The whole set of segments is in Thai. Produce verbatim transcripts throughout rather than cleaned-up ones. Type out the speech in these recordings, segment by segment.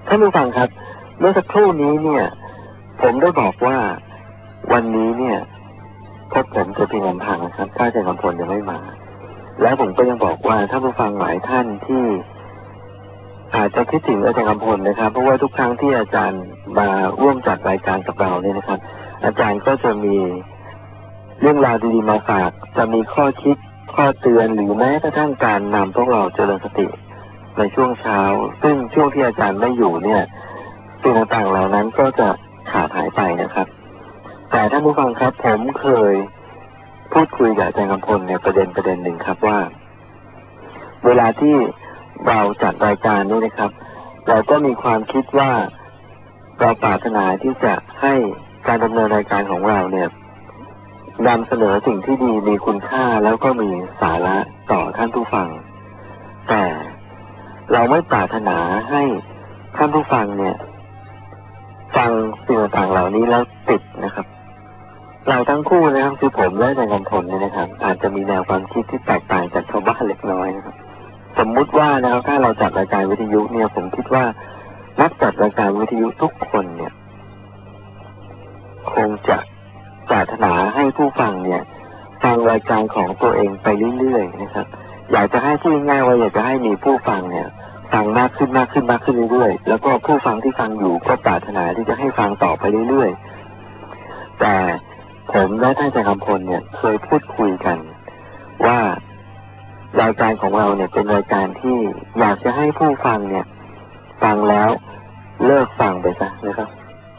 ท่านผู้ฟังครับเมื่อสักครู่นี้เนี่ยผมได้บอกว่าวันนี้เนี่ยพบผมจะเพียงลำพังนะครับถ้าอาจารย์กำพลยังไม่มาและผมก็ยังบอกว่าท่านผู้ฟังหลายท่านที่อาจจะคิดถึงอาจารย์กำพลนะครับเพราะว่าทุกครั้งที่อาจารย์มาร่วมจัดรายการกับเราเนี่ยนะครับอาจารย์ก็จะมีเรื่องราวดีๆมาฝากจะมีข้อคิดข้อเตือนหรือแม้กระทั่งการนำพวกเราเจริญสติในช่วงเช้าซึ่งช่วงที่อาจารย์ไม่อยู่เนี่ยสิ่งต่างๆเหล่านั้นก็จะขาดหายไปนะครับแต่ท่านผู้ฟังครับผมเคยพูดคุยกับอาจารย์กำพลในประเด็นประเด็นหนึ่งครับว่าเวลาที่เราจัดรายการนี้นะครับเราก็มีความคิดว่าเราปรารถนาที่จะให้การดำเนินรายการของเราเนี่ยนำเสนอสิ่งที่ดีมีคุณค่าแล้วก็มีสาระต่อท่านผู้ฟังแต่เราไม่ปรารถนาให้ท่านผู้ฟังเนี่ยฟังสิ่งต่างๆเหล่านี้แล้วติดนะครับเราทั้งคู่นะครับคือผมและอาจารย์กำพลเนี่ยนะครับอาจจะมีแนวความคิดที่แตกต่างจากชาวบ้านเล็กน้อยนะครับสมมุติว่านะครับถ้าเราจัดรายการวิทยุเนี่ยผมคิดว่านักจัดรายการวิทยุทุกคนเนี่ยคงจะปรารถนาให้ผู้ฟังเนี่ยฟังรายการของตัวเองไปเรื่อยๆนะครับอยากจะให้พูดง่ายๆว่าอยากจะให้มีผู้ฟังเนี่ยฟังมากขึ้นมากขึ้นมากขึ้นเรื่อยๆแล้วก็ผู้ฟังที่ฟังอยู่ก็ปรารถนาที่จะให้ฟังต่อไปเรื่อยๆแต่ผมและท่านอาจารย์กำพลเนี่ยเคยพูดคุยกันว่ารายการของเราเนี่ยเป็นรายการที่อยากจะให้ผู้ฟังเนี่ยฟังแล้วเลิกฟังไปซะนะครับ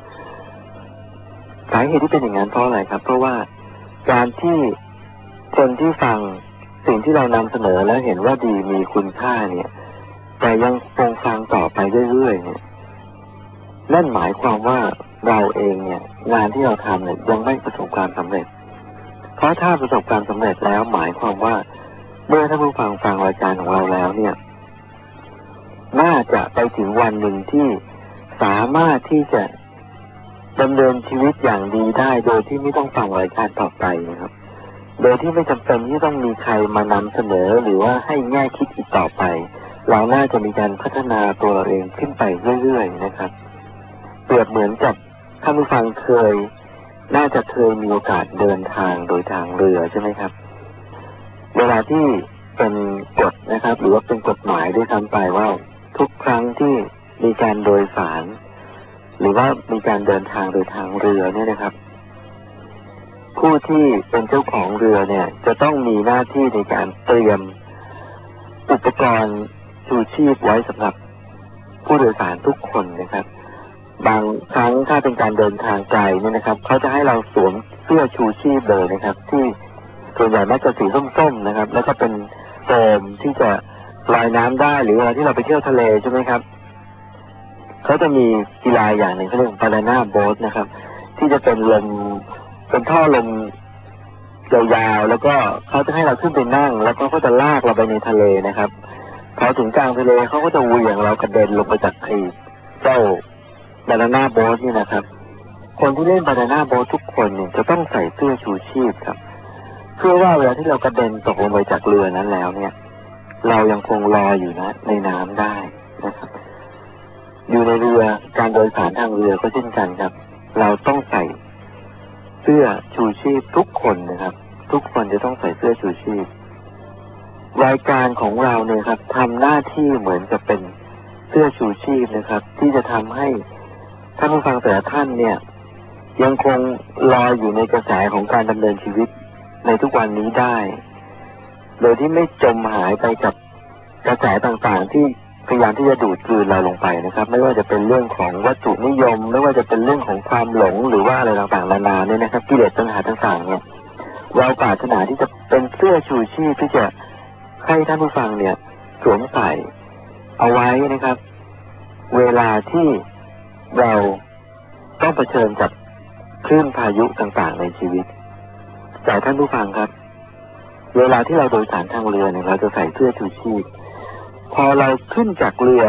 สาเหตุที่เป็นอย่างนั้นเพราะอะไรครับเพราะว่าการที่คนที่ฟังสิ่งที่เรานำเสนอแล้วเห็นว่าดีมีคุณค่าเนี่ยแต่ยังคงฟังต่อไปเรื่อยๆเนี่ยนั่นหมายความว่าเราเองเนี่ยงานที่เราทำเนี่ยยังไม่ประสบความสำเร็จเพราะถ้าประสบความสำเร็จแล้วหมายความว่าเมื่อท่านผู้ฟังฟังรายการของเราแล้วเนี่ยน่าจะไปถึงวันหนึ่งที่สามารถที่จะดำเนินชีวิตอย่างดีได้โดยที่ไม่ต้องฟังรายการต่อไปนะครับโดยที่ไม่จำเป็นที่ต้องมีใครมานำเสนอหรือว่าให้แง่คิดอีกต่อไปเราน่าจะมีการพัฒนาตัวเราเองขึ้นไปเรื่อยๆนะครับเปรียบเหมือนกับท่านผู้ฟังเคยน่าจะเคยมีโอกาสเดินทางโดยทางเรือใช่ไหมครับเวลาที่เป็นกฎนะครับหรือว่าเป็นกฎหมายด้วยซ้ำไปว่าทุกครั้งที่มีการโดยสารหรือว่ามีการเดินทางโดยทางเรือเนี่ยนะครับผู้ที่เป็นเจ้าของเรือเนี่ยจะต้องมีหน้าที่ในการเตรียมอุปกรณ์ชูชีพไว้สำหรับผู้โดยสารทุกคนนะครับบางครั้งถ้าเป็นการเดินทางไกลเนี่ยนะครับเขาจะให้เราสวมเสื้อชูชีพเลยนะครับที่ส่วนใหญ่มักจะสีส้มๆนะครับแล้วก็เป็นโฟมที่จะลอยน้ำได้หรือเวลาที่เราไปเที่ยวทะเลใช่ไหมครับเขาจะมีกีฬาอย่างหนึ่งเขาเรียกบานาน่าโบ๊ทนะครับที่จะเป็นลมเป็นท่อลมยาวๆแล้วก็เขาจะให้เราขึ้นไปนั่งแล้วก็เขาจะลากเราไปในทะเลนะครับพอถึงกลางทะเลเขาก็จะเหวี่ยงเรากระเด็นลงไปจากไอ้เจ้าบานาน่าโบ๊ทนี่นะครับคนที่เล่นบานาน่าโบ๊ททุกคนเนี่ยจะต้องใส่เสื้อชูชีพครับเพื่อว่าเวลาที่เรากระเด็นตกลงไปจากเรือนั้นแล้วเนี่ยเรายังคงลอยอยู่นะในน้ำได้นะครับอยู่ในเรือการโดยสารทางเรือก็เช่นกันครับเราต้องใส่เสื้อชูชีพทุกคนนะครับทุกคนจะต้องใส่เสื้อชูชีพรายการของเราเนี่ยครับทำหน้าที่เหมือนกับเป็นเสื้อชูชีพนะครับที่จะทำให้ท่านผู้ฟังแต่ละท่านเนี่ยยังคงลอยอยู่ในกระแสของการดำเนินชีวิตในทุกวันนี้ได้โดยที่ไม่จมหายไปกับกระแสต่างๆที่พยายามที่จะดูดกลืนเราลงไปนะครับไม่ว่าจะเป็นเรื่องของวัตถุนิยมไม่ว่าจะเป็นเรื่องของความหลงหรือว่าอะไรต่างๆนานาเนี่ยนะครับกิเลสตัณหาต่างๆเนี่ยเราปรารถนาที่จะเป็นเสื้อชูชีพที่จะให้ท่านผู้ฟังเนี่ยสวมใส่เอาไว้นะครับเวลาที่เราต้องเผชิญกับคลื่นพายุต่างๆในชีวิตแต่ท่านผู้ฟังครับเวลาที่เราโดยสารทางเรือเนี่ยเราจะใส่เสื้อชูชีพพอเราขึ้นจากเรือ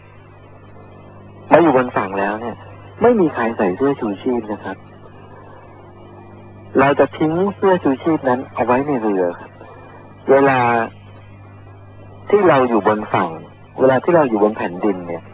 มาอยู่บนฝั่งแล้วเนี่ยไม่มีใครใส่เสื้อชูชีพนะครับเราจะทิ้งเสื้อชูชีพนั้นเอาไว้ในเรือเวลาที่เราอยู่บนฝั่งเวลาที่เราอยู่บนแผ่นดินเนี่ย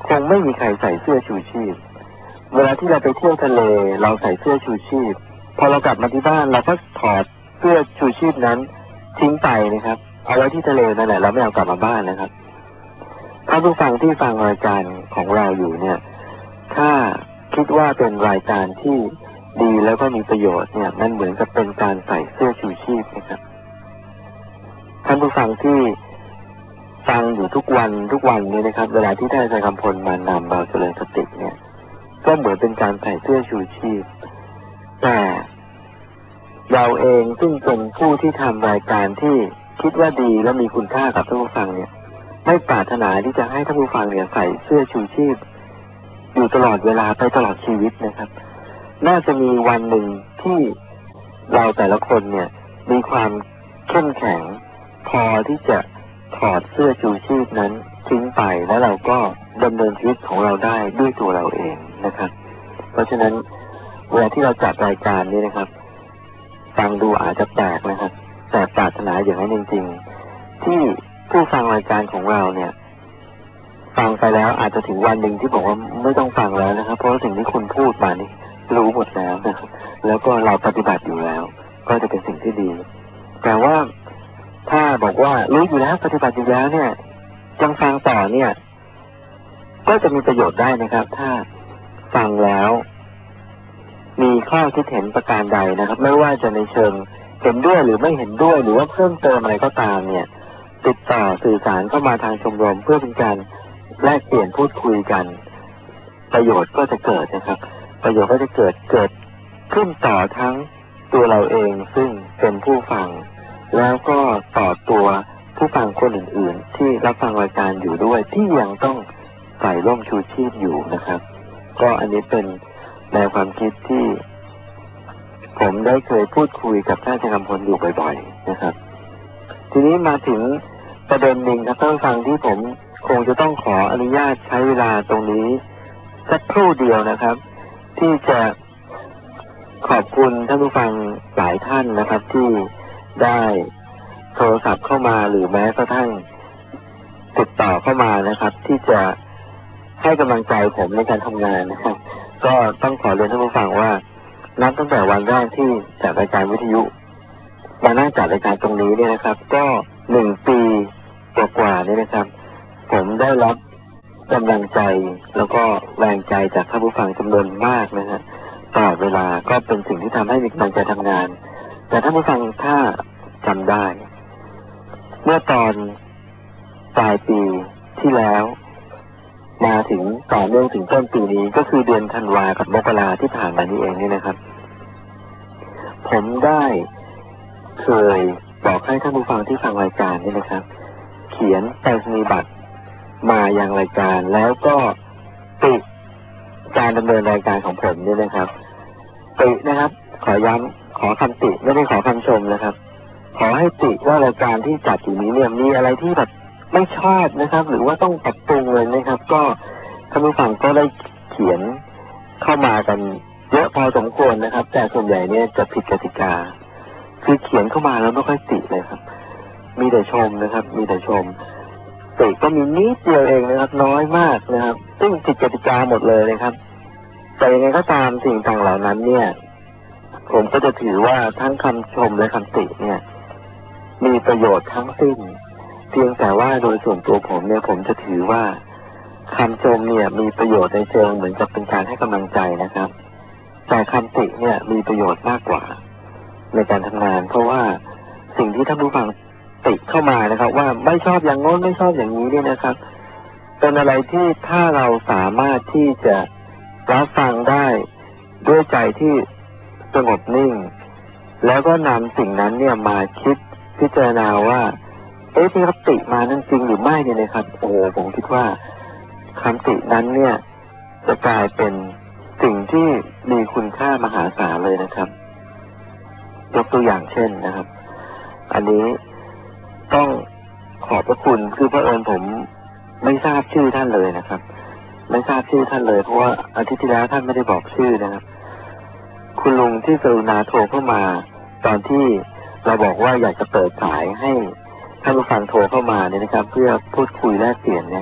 คงไม่มีใครใส่เสื้อชูชีพเวลาที่เราไปเที่ยวทะเลเราใส่เสื้อชูชีพพอเรากลับมาที่บ้านเราก็ถอดเสื้อชูชีพนั้นทิ้งไปนะครับเอาไว้ที่ทะเลนั่นแหละเราไม่เอากลับมาบ้านนะครับท่านผู้ฟังที่ฟังรายการของเราอยู่เนี่ยถ้าคิดว่าเป็นรายการที่ดีแล้วก็มีประโยชน์เนี่ยมันเหมือนกับเป็นการใส่เสื้อชูชีพนะครับท่านผู้ฟังที่ฟังอยู่ทุกวันทุกวันนี้นะครับเวลาที่ท่านอาจารย์กำพลมานำเราเจริญสติเนี่ยก็เหมือนเป็นการใส่เสื้อชูชีพแต่เราเองซึ่งเป็นผู้ที่ทำรายการที่คิดว่าดีและมีคุณค่ากับท่านผู้ฟังเนี่ยไม่ปรารถนาที่จะให้ท่านผู้ฟังเนี่ยใส่เสื้อชูชีพอยู่ตลอดเวลาไปตลอดชีวิตนะครับน่าจะมีวันหนึ่งที่เราแต่ละคนเนี่ยมีความเข้มแข็งพอที่จะถอดเสื้อชูชีพนั้นทิ้งไปแล้วเราก็ดำเนินชีวิตของเราได้ด้วยตัวเราเองนะครับเพราะฉะนั้นเวลาที่เราจัดรายการนี้นะครับฟังดูอาจจะแปลกนะครับแต่ปรารถนาอย่างนั้นจริงๆที่ผู้ฟังรายการของเราเนี่ยฟังไปแล้วอาจจะถึงวันหนึ่งที่บอกว่าไม่ต้องฟังแล้วนะครับเพราะสิ่งที่คุณพูดมานี่รู้หมดแล้วนะครับแล้วก็เราปฏิบัติอยู่แล้วก็จะเป็นสิ่งที่ดีแต่ว่าถ้าบอกว่ารู้อยู่แล้วปฏิบัติอยู่แล้วเนี่ยยังฟังต่อเนี่ยก็จะมีประโยชน์ได้นะครับถ้าฟังแล้วมีข้อคิดเห็นประการใดนะครับไม่ว่าจะในเชิงเห็นด้วยหรือไม่เห็นด้วยหรือว่าเพิ่มเติมอะไรก็ตามเนี่ยติดต่อสื่อสารเข้ามาทางชมรมเพื่อเป็นการแลกเปลี่ยนพูดคุยกันประโยชน์ก็จะเกิดนะครับประโยชน์ก็จะเกิดเกิดขึ้นต่อทั้งตัวเราเองซึ่งเป็นผู้ฟังแล้วก็ต่อตัวผู้ฟังคนอื่นๆที่รับฟังรายการอยู่ด้วยที่ยังต้องใส่ร่มชูชีพอยู่นะครับก็อันนี้เป็นแนวความคิดที่ผมได้เคยพูดคุยกับท่านอาจารย์กำพลอยู่บ่อยๆนะครับทีนี้มาถึงประเด็นหนึ่งครับท่านผู้ฟังที่ผมคงจะต้องขออนุญาตใช้เวลาตรงนี้สักครู่เดียวนะครับที่จะขอบคุณท่านผู้ฟังหลายท่านนะครับที่ได้โทรศัพท์เข้ามาหรือแม้กระทั่งติดต่อเข้ามานะครับที่จะให้กำลังใจผมในการทำงานนะครับก็ต้องขอเรียนท่านผู้ฟังว่านับตั้งแต่วันแรกที่จัดรายการวิทยุมานั่งจัดรายการตรงนี้เนี่ยนะครับก็หนึ่งปีกว่าๆนี่นะครับผมได้รับกำลังใจแล้วก็แรงใจจากท่านผู้ฟังจำนวนมากนะฮะตลอดเวลาก็เป็นสิ่งที่ทำให้มีกำลังใจทำงานแต่ท่านผู้ฟังถ้าจำได้เมื่อตอนปลายปีที่แล้วมาถึงต่อเนื่องถึงต้นปีนี้ก็คือเดือนธันวากับมกราที่ผ่านมานี้เองนี่นะครับผมได้เคยบอกให้ท่านผู้ฟังที่ฟังรายการนี่นะครับเขียนไปรษณียบัตรมายังรายการแล้วก็ติการดำเนินรายการของผมนี่นะครับตินะครับขอย้ำขอคำติไม่ได้ขอคำชมนะครับขอให้ติว่ารายการที่จัดอยู่นี้เนี่ยมีอะไรที่แบบไม่ชอบนะครับหรือว่าต้องปรับปรุงเลยนะครับก็ท่านผู้ฟังก็ได้เขียนเข้ามากันเยอะพอสมควรนะครับแต่ส่วนใหญ่เนี่ยจะผิดกติกาคือเขียนเข้ามาแล้วไม่ค่อยติเลยครับมีแต่ชมนะครับมีแต่ชมติก็มีนิดเดียวเองนะครับน้อยมากนะครับซึ่งผิดกติกาหมดเลยนะครับแต่ยังไงก็ตามสิ่งต่างเหล่านั้นเนี่ยผมก็จะถือว่าทั้งคำชมและคำติเนี่ยมีประโยชน์ทั้งสิ้นเพียงแต่ว่าโดยส่วนตัวผมเนี่ยผมจะถือว่าคำชมเนี่ยมีประโยชน์ในเชิงเหมือนกับเป็นการให้กำลังใจนะครับแต่คำติเนี่ยมีประโยชน์มากกว่าในการทำงานเพราะว่าสิ่งที่ท่านผู้ฟังติเข้ามานะครับว่าไม่ชอบอย่างโน้นไม่ชอบอย่างนี้เนี่ยนะครับเป็นอะไรที่ถ้าเราสามารถที่จะรับฟังได้ด้วยใจที่สงบนิ่งแล้วก็นำสิ่งนั้นเนี่ยมาคิดพิจารณาว่าเอ๊ะที่เขาติมานั้นจริงหรือไม่เนี่ยนะครับโอ้ผมคิดว่าคำตินั้นเนี่ยจะกลายเป็นสิ่งที่มีคุณค่ามหาศาลเลยนะครับยกตัวอย่างเช่นนะครับอันนี้ต้องขอบพระคุณคือพระเอิญผมไม่ทราบชื่อท่านเลยนะครับไม่ทราบชื่อท่านเลยเพราะว่าอาทิตย์ที่แล้วท่านไม่ได้บอกชื่อนะครับคุณลุงที่กรุณาโทรเข้ามาตอนที่เราบอกว่าอยากจะเปิดสายให้ท่านผู้ฟังโทรเข้ามาเนี่ยนะครับเพื่อพูดคุยแลกเปลี่ยนเนี่ย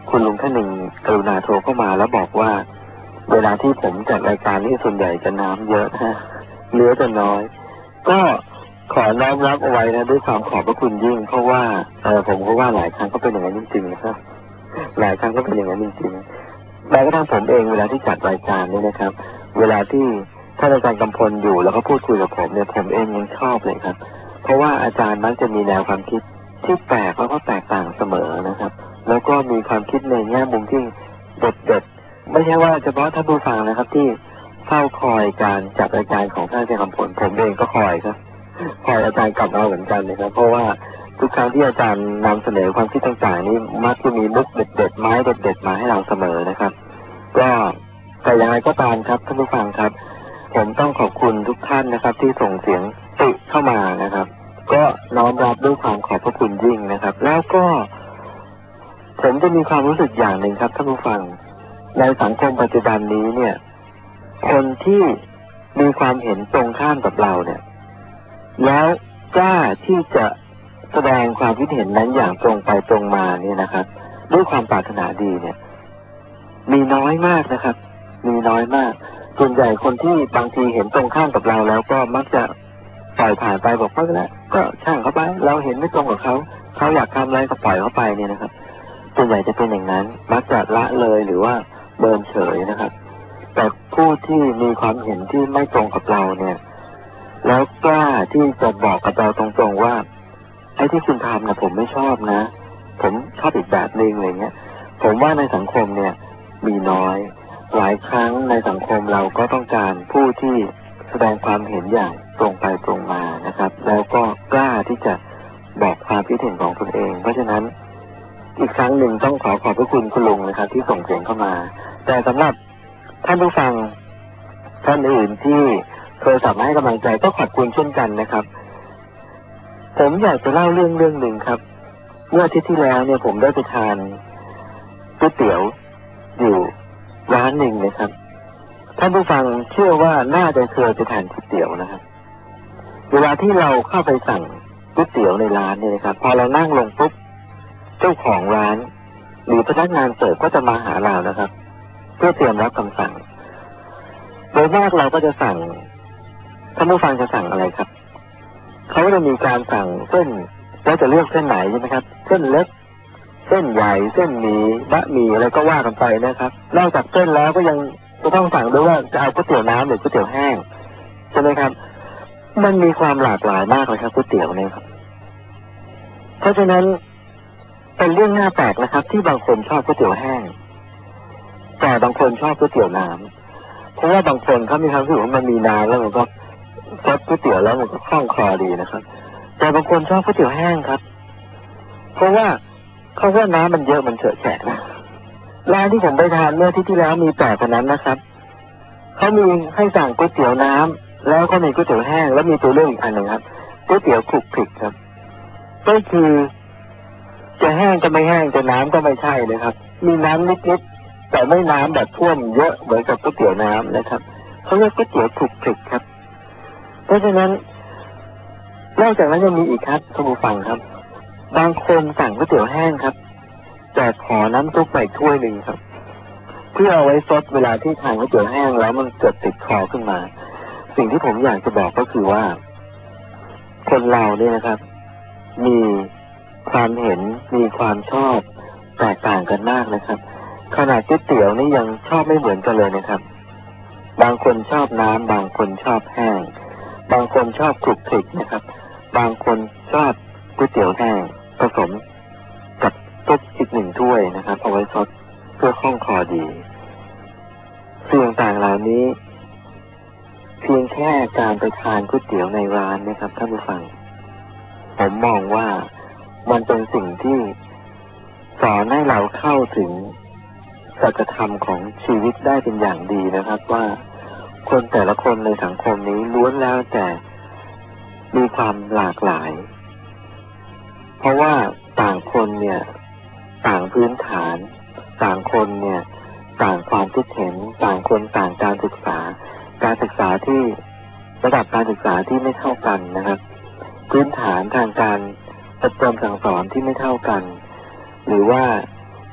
คุณลุงท่านหนึ่งกรุณาโทรเข้ามาแล้วบอกว่าเวลาที่ผมจัดรายการนี่ส่วนใหญ่จะน้ำเยอะฮะเนื้อจะน้อยก็ขอน้อมรับเอาไว้นะด้วยความขอบพระคุณยิ่งเพราะว่าเออผมก็ว่าหลายครั้งก็เป็นอย่างนั้นจริงๆนะครับหลายครั้งก็เป็นอย่างนั้นจริงๆแม้กระทั่งผมเองเวลาที่จัดรายการเนี่ยนะครับเวลาที่ท่านอาจารย์กำพลอยู่แล้วก็พูดคุยกับผมเนี่ยผมเองยังชอบเลยครับเพราะว่าอาจารย์มักจะมีแนวความคิดที่แปลกแล้วก็แตกต่างเสมอนะครับแล้วก็มีความคิดในแง่มุมที่เด็ดๆไม่ใช่ว่าเฉพาะท่านผู้ฟังนะครับที่เฝ้าคอยการจัดรายการของท่านอาจารย์กำพลผมเองก็คอยครับคอยอาจารย์กลับมาเหมือนกันนะครับเพราะว่าทุกครั้งที่อาจารย์นำเสนอความคิดต่างๆนี้มักจะมีมุกเด็ดๆไม้เด็ดๆมาให้เราเสมอนะครับก็แต่อย่างไรก็ตามครับท่านผู้ฟังครับผมต้องขอบคุณทุกท่านนะครับที่ส่งเสียงติเข้ามานะครับก็น้อมรับด้วยความขอบพระคุณยิ่งนะครับแล้วก็ผมจะมีความรู้สึกอย่างหนึ่งครับท่านผู้ฟังในสังคมปัจจุบันนี้เนี่ยคนที่มีความเห็นตรงข้ามกับเราเนี่ยแล้วกล้าที่จะแสดงความคิดเห็นนั้นอย่างตรงไปตรงมาเนี่ยนะครับด้วยความปรารถนาดีเนี่ยมีน้อยมากนะครับมีน้อยมากส่วนใหญ่คนที่บางทีเห็นตรงข้ามกับเราแล้วก็มักจะปล่อยผ่านไปบอกว่าแล้วก็ช่างเขาไปเราเห็นไม่ตรงกับเขาเขาอยากทำอะไรก็ปล่อยเขาไปเนี่ยนะครับส่วนใหญ่จะเป็นอย่างนั้นมักจะละเลยหรือว่าเบินเฉยนะครับแต่ผู้ที่มีความเห็นที่ไม่ตรงกับเราเนี่ยแล้วกล้าที่จะบอกกับเราตรงๆว่าไอ้ที่คุณทำนะผมไม่ชอบนะผมชอบอีกแบบนึงอะไรเงี้ยผมว่าในสังคมเนี่ยมีน้อยหลายครั้งในสังคมเราก็ต้องการผู้ที่แสดงความเห็นอย่างตรงไปตรงมานะครับแล้วก็กล้าที่จะบอกความคิดเห็นของตนเองเพราะฉะนั้นอีกครั้งหนึ่งต้องขอขอบพระคุณคุณลุงนะครับที่ส่งเสียงเข้ามาแต่สำหรับท่านผู้ฟังท่านอื่นที่โทรศัพท์มาให้กำลังใจก็ขอบคุณเช่นกันนะครับผมอยากจะเล่าเรื่องเรื่องหนึ่งครับเมื่ออาทิตย์ที่แล้วเนี่ยผมได้ไปทานก๋วยเตี๋ยวอยู่ร้านหนึ่งนะครับท่านผู้ฟังเชื่อว่าน่าจะเคยไปทานก๋วยเตี๋ยวนะครับเวลาที่เราเข้าไปสั่งก๋วยเตี๋ยวในร้านเนี่ยนะครับพอเรานั่งลงปุ๊บเจ้าของร้านหรือพนักงานเสิร์ฟก็จะมาหาเรานะครับเพื่อเตรียมรับคำสั่งโดยมากเราก็จะสั่งท่านผู้ฟังจะสั่งอะไรครับเขาก็จะมีการสั่งเส้นแล้วจะเลือกเส้นไหนใช่ไหมครับเส้นเล็กเส้นใหญ่เส้นหมี่บะหมี่อะไรก็ว่ากันไปนะครับนอกจากเส้นแล้วก็ยังจะต้องสั่งด้วยว่าจะเอาก๋วยเตี๋ยวน้ำหรือก๋วยเตี๋ยวแห้งใช่ไหมครับมันมีความหลากหลายมากเลยครับก๋วยเตี๋ยวเนี่ยครับเพราะฉะนั้นเป็นเรื่องน่าแปลกนะครับที่บางคนชอบก๋วยเตี๋ยวแห้งแต่บางคนชอบก๋วยเตี๋ยวน้ำเพราะว่าบางคนเขามีความรู้สึกว่ามันมีน้ำแล้วมันก็ซดก๋วยเตี๋ยวแล้วมันก็คล่องคอดีนะครับแต่บางคนชอบก๋วยเตี๋ยวแห้งครับเพราะว่าเขาว่าน้ำมันเยอะมันเฉอะแฉะนะร้านที่ผมไปทานเมื่อที่ที่แล้วมีแปลกกว่านั้นนะครับเขามีให้สั่งก๋วยเตี๋ยวน้ำแล้วก็มีก๋วยเตี๋ยวแห้งแล้วมีตัวเลือกอีกอันหนึ่งครับก๋วยเตี๋ยวคลุกคลิกครับก็คือจะแห้งก็ไม่แห้งจะน้ำก็ไม่ใช่เลยครับมีน้ำนิดๆแต่ไม่น้ำแบบท่วมเยอะเหมือนกับก๋วยเตี๋ยวน้ำนะครับเขาเรียกก๋วยเตี๋ยวคลุกคลิกครับเพราะฉะนั้นนอกจากนั้นยังมีอีกครับท่านผู้ฟังครับบางคนสั่งก๋วยเตี๋ยวแห้งครับแต่ขอน้ำซุปใส่ถ้วยหนึ่งครับเพื่อเอาไว้ซดเวลาที่ทานก๋วยเตี๋ยวแห้งแล้วมันเกิดติดคอขึ้นมาสิ่งที่ผมอยากจะบอกก็คือว่าคนเราเนี่ยนะครับมีความเห็นมีความชอบแตกต่างกันมากนะครับขนาดก๋วยเตี๋ยวนี่ยังชอบไม่เหมือนกันเลยนะครับบางคนชอบน้ำบางคนชอบแห้งบางคนชอบคลุกคลิกนะครับบางคนชอบก๋วยเตี๋ยวแห้งผสมกับซุปอีกหนึ่งถ้วยนะครับเอาไว้ซดเพื่อคล่องคอดีสิ่งต่างๆเหล่านี้เพียงแค่การไปทานก๋วยเตี๋ยวในร้านนะครับท่านผู้ฟังผมมองว่ามันเป็นสิ่งที่สอนให้เราเข้าถึงสัจธรรมของชีวิตได้เป็นอย่างดีนะครับว่าคนแต่ละคนในสังคมนี้ล้วนแล้วแต่มีความหลากหลายเพราะว่าต่างคนเนี่ยต่างพื้นฐานต่างคนเนี่ยต่างความคิดเห็นต่างคนต่างการศึกษาการศึกษาที่ระดับการศึกษาที่ไม่เท่ากันนะครับพื้นฐานทางการอบรมสั่งสอนที่ไม่เท่ากันหรือว่า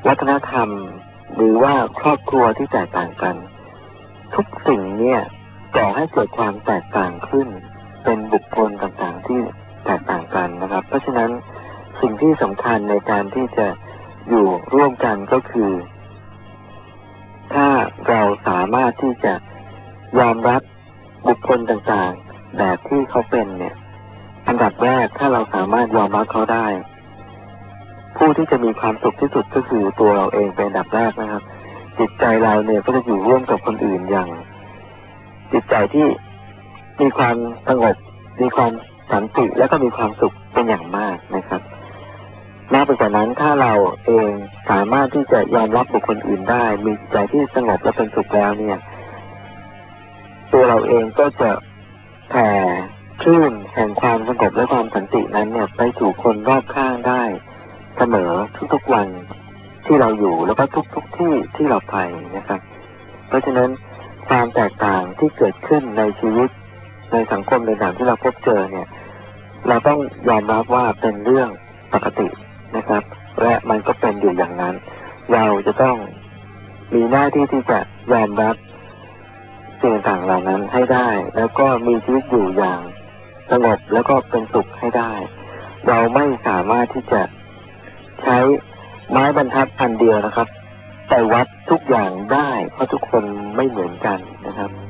วัฒนธรรมหรือว่าครอบครัวที่แตกต่างกันทุกสิ่งเนี่ยก่อให้เกิดความแตกต่างขึ้นเป็นบุคคลต่างๆที่แตกต่างกันนะครับเพราะฉะนั้นสิ่งที่สำคัญในการที่จะอยู่ร่วมกันก็คือถ้าเราสามารถที่จะยอมรับบุคคลต่างๆแบบที่เขาเป็นเนี่ยอันดับแรกถ้าเราสามารถยอมรับเขาได้ผู้ที่จะมีความสุขที่สุดก็คือตัวเราเองเป็นอันดับแรกนะครับจิตใจเราเนี่ยก็จะอยู่ร่วมกับคนอื่นอย่างจิตใจที่มีความสงบมีความสันติและก็มีความสุขเป็นอย่างมากนะครับมากไปกว่านั้นถ้าเราเองสามารถที่จะยอมรับบุคคลอื่นได้มีจิตใจที่สงบและเป็นสุขแล้วเนี่ยตัวเราเองก็จะแผ่คลื่นแห่งความสงบและความสันตินั้นเนี่ยไปสู่คนรอบข้างได้เสมอทุกๆวันที่เราอยู่แล้วก็ทุกๆที่ที่เราไปนะครับเพราะฉะนั้นความแตกต่างที่เกิดขึ้นในชีวิตในสังคมในต่างที่เราพบเจอเนี่ยเราต้องยอมรับว่าเป็นเรื่องปกตินะครับและมันก็เป็นอยู่อย่างนั้นเราจะต้องมีหน้าที่ที่จะยอมรับสิ่งต่างเหล่านั้นให้ได้แล้วก็มีชีวิตอยู่อย่างสงบแล้วก็เป็นสุขให้ได้เราไม่สามารถที่จะใช้ไม้บรรทัดอันเดียวนะครับแต่วัดทุกอย่างได้เพราะทุกคนไม่เหมือนกันนะครับ